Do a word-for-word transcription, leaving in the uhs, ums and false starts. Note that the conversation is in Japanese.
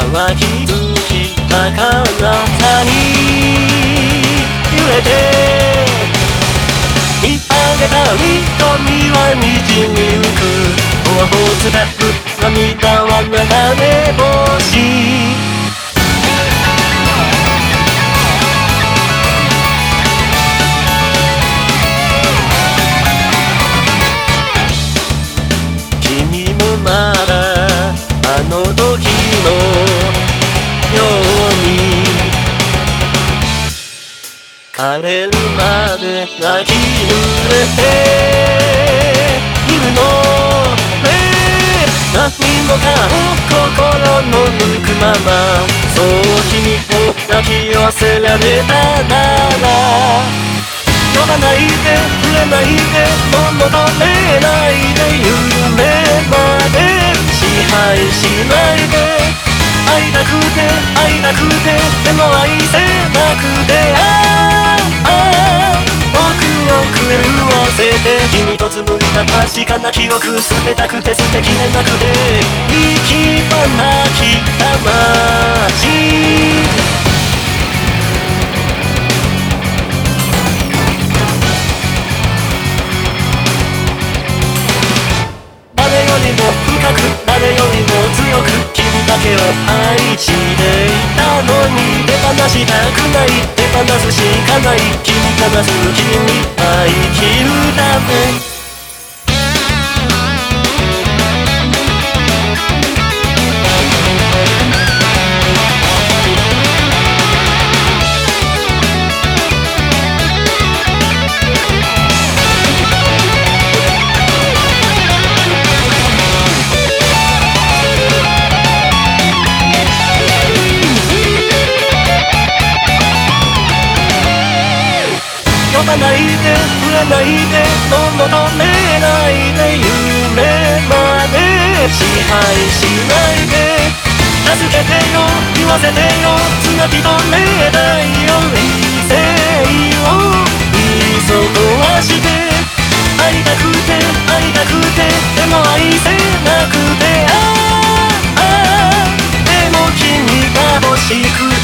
は気づいたからに揺れて見上げた瞳は滲みゆく頬をつらく涙は流れ星君もまだあの時のように枯れるまで泣き濡れているのね何もかも心の抜くままそう君を抱き寄せられたなら呼ばないで触れないでもう求めないで夢まで支配しないで会いたくて会いたくてでも愛せなくてああ僕を狂わせて君と紡いだ確かな記憶捨てたくて捨てきれなくて行き場なき魂誰よりも深く誰よりも強く君だけを愛していたのに手放したくない手放すしかない君が好きに生きるため呼ばないで触れないでもう求めないで夢まで支配しないで助けてよ言わせてよつなぎ止めないよ理性を急がして会いたくて会いたくてでも愛せなくてああでも君が欲しく